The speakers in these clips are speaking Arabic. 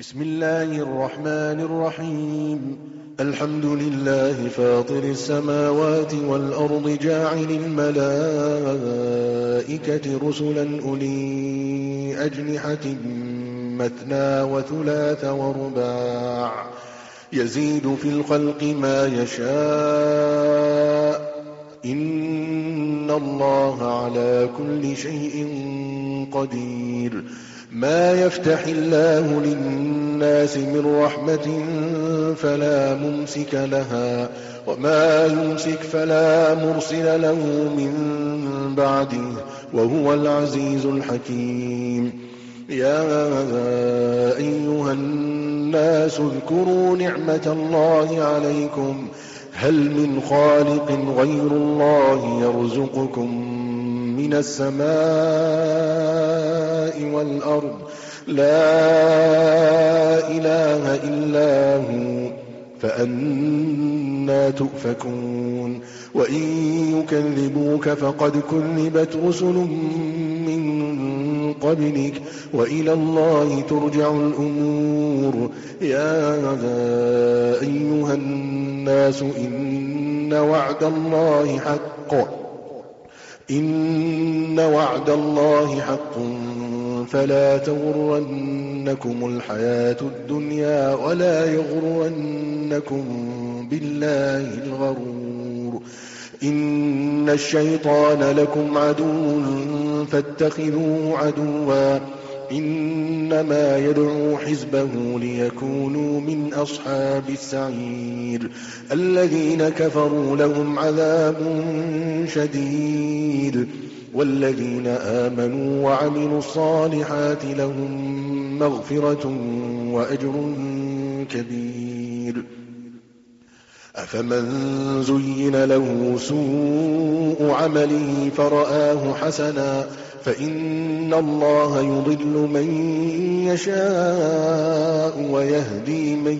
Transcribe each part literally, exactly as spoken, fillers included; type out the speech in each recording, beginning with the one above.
بسم الله الرحمن الرحيم. الحمد لله فاطر السماوات والأرض جاعل الملائكة رسلا أولي أجنحة مثنى وثلاث ورباع يزيد في الخلق ما يشاء إن الله على كل شيء قدير. ما يفتح الله للناس من رحمة فلا ممسك لها وما يمسك فلا مرسل له من بعده وهو العزيز الحكيم. يا أيها الناس اذكروا نعمة الله عليكم هل من خالق غير الله يرزقكم من السماء والأرض لا إله إلا هو فأنى تؤفكون. وإن يكذبوك فقد كذبت رسل من قبلك وإلى الله ترجع الأمور. يا أيها الناس إن وعد الله حق إن وعد الله حق فلا تغرنكم الحياة الدنيا ولا يغرنكم بالله الغرور. إن الشيطان لكم عدو فاتخذوه عدوا إنما يدعو حزبه ليكونوا من أصحاب السعير. الذين كفروا لهم عذاب شديد والذين آمنوا وعملوا الصالحات لهم مغفرة وأجر كبير. أفمن زين له سوء عمله فرآه حسنا فإن الله يضل من يشاء ويهدي من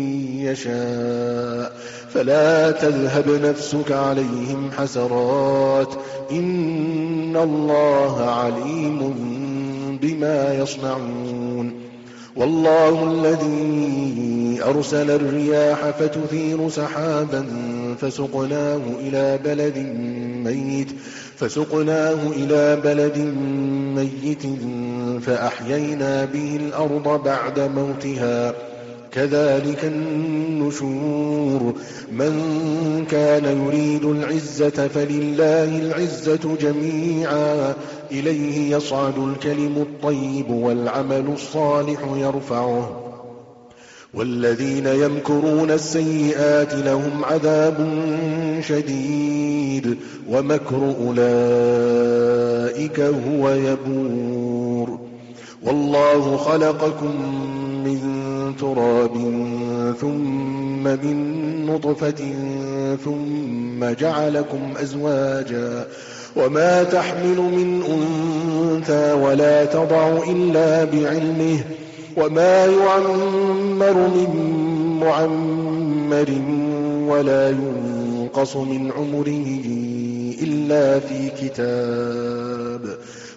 يشاء فلا تذهب نفسك عليهم حسرات إن الله عليم بما يصنعون. والله الذي أرسل الرياح فتثير سحابا فسقناه إلى بلد ميت فسقناه إلى بلد ميت فأحيينا به الأرض بعد موتها كذلك النشور. من كان يريد العزة فلله العزة جميعا إليه يصعد الكلم الطيب والعمل الصالح يرفعه والذين يمكرون السيئات لهم عذاب شديد ومكر أولئك هو يبور. والله خلقكم من تراب ثم من نطفة ثم جعلكم أزواجا وما تحمل من أنثى ولا تضع إلا بعلمه وما يعمر من معمر ولا ينقص من عمره إلا في كتاب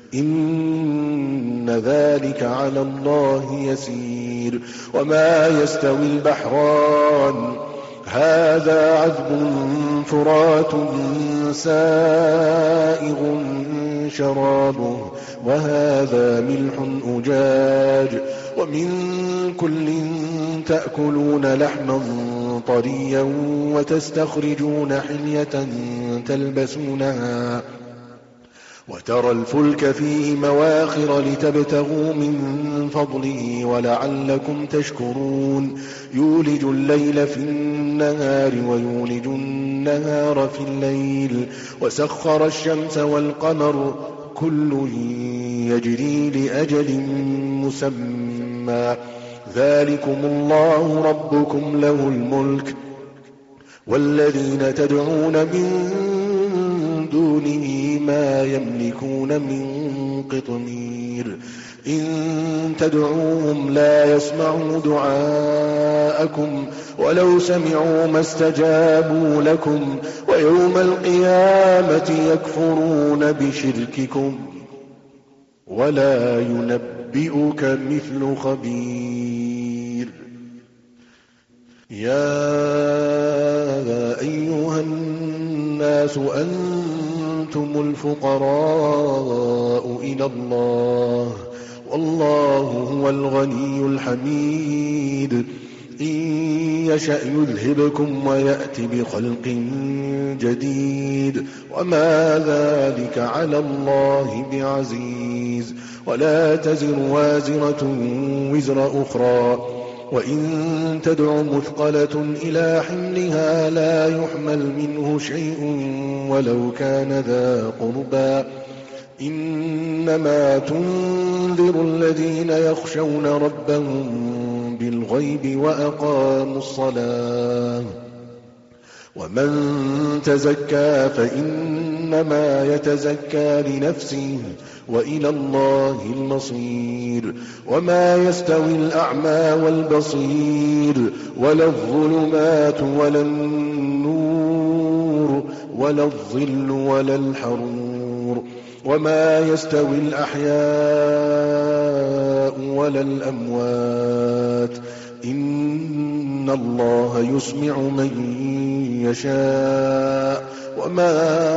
إن ذلك على الله يسير. وما يستوي البحران هذا عذب فرات سائغ شرابه وهذا ملح أجاج ومن كل تأكلون لحما طريا وتستخرجون حلية تلبسونها وترى الفلك فيه مواخر لتبتغوا من فضله ولعلكم تشكرون. يولج الليل في النهار ويولج النهار في الليل وسخر الشمس والقمر كل يجري لأجل مسمى ذلكم الله ربكم له الملك والذين تدعون من دونه ما يملكون من قطمير. إن تدعوهم لا يسمعوا دعاءكم ولو سمعوا ما استجابوا لكم ويوم القيامة يكفرون بشرككم ولا ينبئك مثل خبير. يا أيها الناس أنتم الفقراء إلى الله والله هو الغني الحميد إن يشأ يذهبكم ويأت بخلق جديد وما ذلك على الله بعزيز ولا تزر وازرة وزر أخرى وإن تدع مثقلة إلى حملها لا يحمل منه شيء ولو كان ذا قربى إنما تنذر الذين يخشون ربهم بالغيب وأقاموا الصلاة ومن تزكى فإنما يتزكى لنفسه وإلى الله المصير وما يستوي الأعمى والبصير ولا الظلمات ولا النور ولا الظل ولا الحرور وما يستوي الأحياء ولا الأموات إن الله يسمع من يشاء وما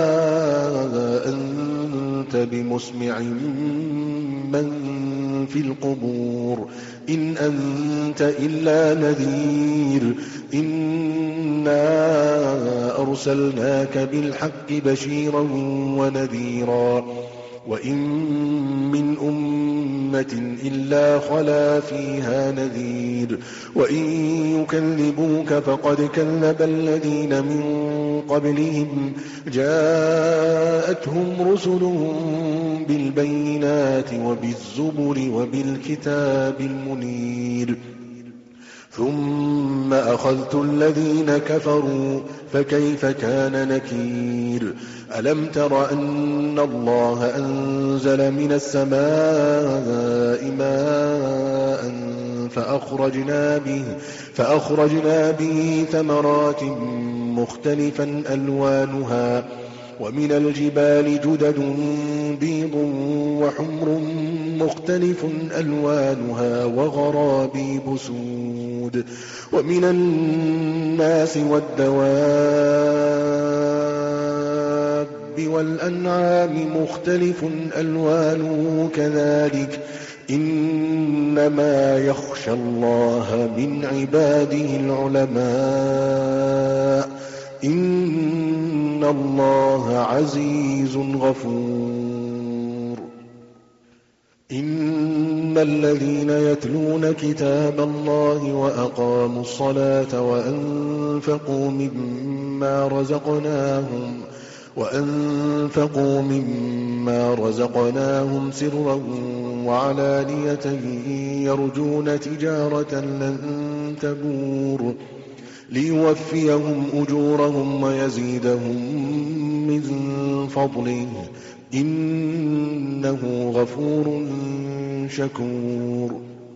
أنت بمسمع من في القبور إن أنت إلا نذير إنا أرسلناك بالحق بشيرا ونذيرا وإن من أمة إلا خلا فيها نذير وإن يكذبوك فقد كذب الذين من قبلهم جاءتهم رسلهم بالبينات وبالزبر وبالكتاب المنير ثم أخذت الذين كفروا فكيف كان نكير ألم تر أن الله أنزل من السماء ماء فأخرجنا به, فأخرجنا به ثمرات مختلفا ألوانها ومن الجبال جدد بيض وحمر مختلف ألوانها وغرابيب سود ومن الناس والدواب والأنعام مختلف ألوانه كذلك إنما يخشى الله من عباده العلماء إن الله عزيز غفور إن الذين يتلون كتاب الله وأقاموا الصلاة وأنفقوا مما رزقناهم وأنفقوا مما رزقناهم سرا وعلانية يرجون تجارة لن تبور ليوفيهم أجورهم ويزيدهم من فضله إنه غفور شكور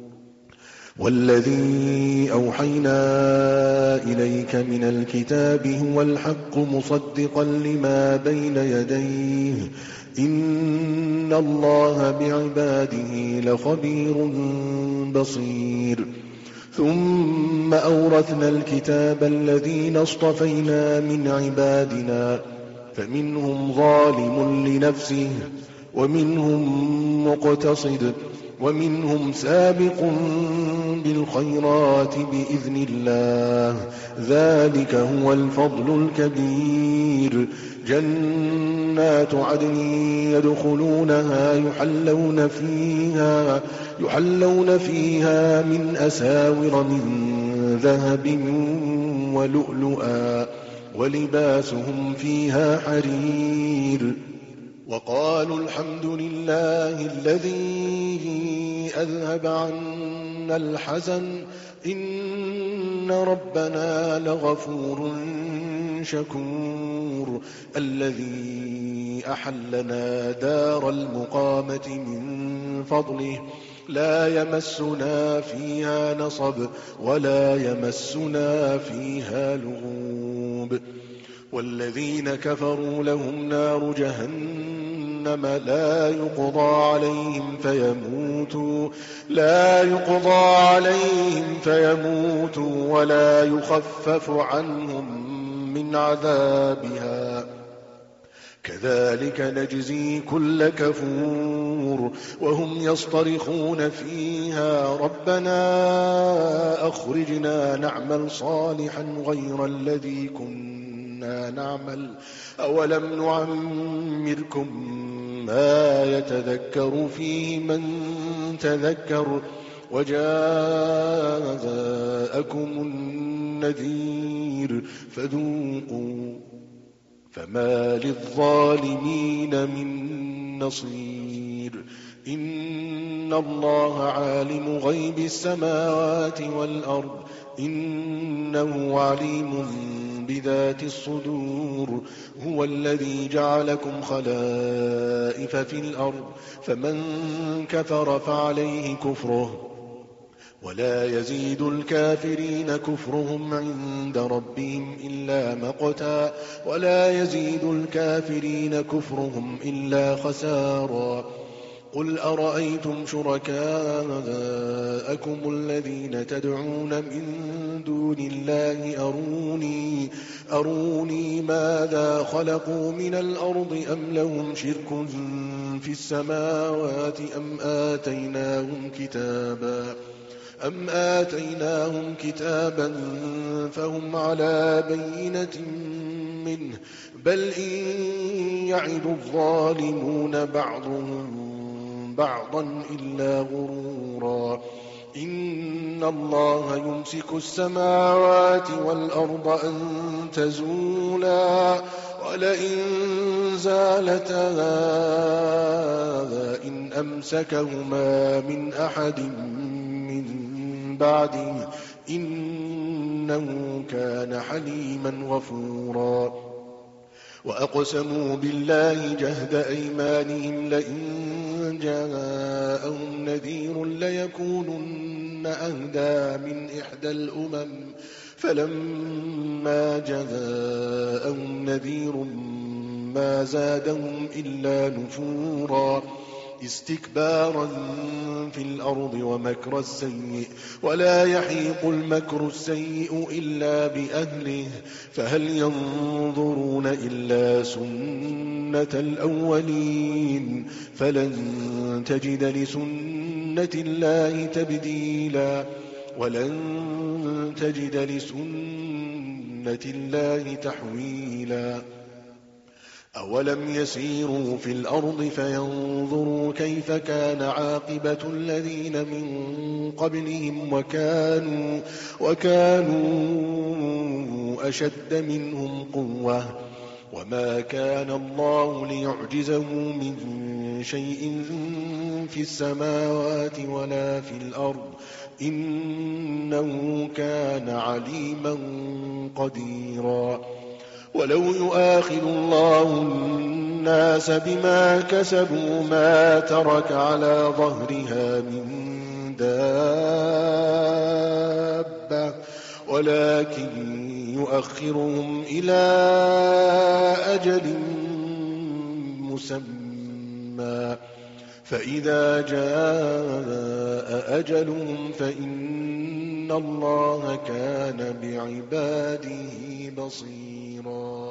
والذي أوحينا إليك من الكتاب هو الحق مصدقا لما بين يديه إن الله بعباده لخبير بصير ثم أورثنا الكتاب الذين اصطفينا من عبادنا فمنهم ظالم لنفسه ومنهم مقتصد ومنهم سابق بالخيرات بإذن الله ذلك هو الفضل الكبير جنات عدن يدخلونها يحلون فيها يحلون فيها من أساور من ذهب ولؤلؤا ولباسهم فيها حرير وقالوا الحمد لله الذي أذهب عنا الحزن إن ربنا لغفور شكور الذي أحلنا دار المقامة من فضله لا يمسنا فيها نصب ولا يمسنا فيها لغوب والذين كفروا لهم نار جهنم جهنم لا يقضى عليهم فيموتوا لا يقضى عليهم فيموتوا ولا يخفف عنهم من عذابها كذلك نجزي كل كفور وهم يصطرخون فيها ربنا أخرجنا نعمل صالحا غير الذي كنا نعمل أولم نعمركم ما يتذكر فيه من تذكر وجاءكم النذير فذوقوا فما للظالمين من نصير إن الله عالم غيب السماوات والأرض إنه عليم بذات الصدور هو الذي جعلكم خلائف في الأرض فمن كفر فعليه كفره ولا يزيد الكافرين كفرهم عند ربهم إلا مقتا ولا يزيد الكافرين كفرهم إلا خسارا قل أرأيتم شركاءكم الذين تدعون من دون الله أروني, أروني ماذا خلقوا من الأرض أم لهم شرك في السماوات أم آتيناهم كتابا أم آتيناهم كتابا فهم على بينة منه بل إن يعد الظالمون بعضهم بعضا إلا غرورا إن الله يمسك السماوات والأرض أن تزولا ولئن زالتا إن أمسكهما من أحد بعده إنه كان حليما غفورا وأقسموا بالله جهد أيمانهم لئن جاءهم نذير ليكونن أهدى من إحدى الأمم فلما جاءهم نذير ما زادهم إلا نفورا استكبارا في الأرض ومكر السيء ولا يحيق المكر السيء إلا بأهله فهل ينظرون إلا سنة الأولين فلن تجد لسنة الله تبديلا ولن تجد لسنة الله تحويلا أولم يسيروا في الأرض فينظروا كيف كان عاقبة الذين من قبلهم وكانوا, وكانوا أشد منهم قوة وما كان الله ليعجزه من شيء في السماوات ولا في الأرض إنه كان عليما قديرا ولو يؤاخذ الله الناس بما كسبوا ما ترك على ظهرها من دابة ولكن يؤخرهم إلى أجل مسمى فإذا جاء أجلهم فإن الله كان بعباده بصيرا